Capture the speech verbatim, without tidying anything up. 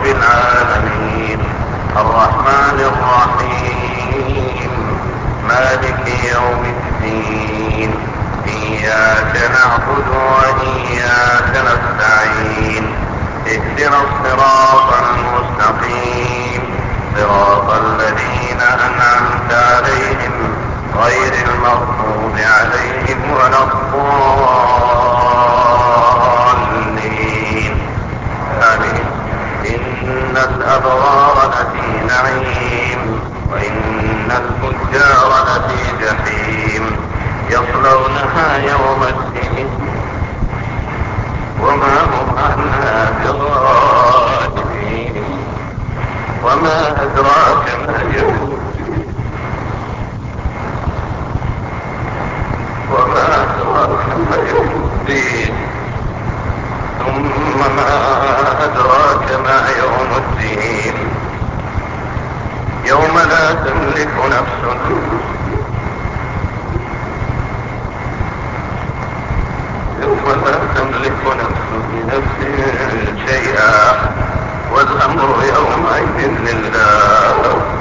العالمين الرحمن الرحيم مالك يوم الدين إياك نعبد وإياك نستعين اهدنا الصراط المستقيم صراط الذين أنعمت عليهم غير المغضوب عليهم ولا الضالين آمين. إن الأبرار لفي نعيم وإن الفجار لفي جحيم يصلونها يوم الدين وما هم عنها بغائبين وما أدراك ما يوم وما أدراك ما يوم الدين ثم ما أدراك ما يوم الدين يوم لا تملك نفس يوم لا تملك نفس لنفس شيئا والأمر يومئذ لله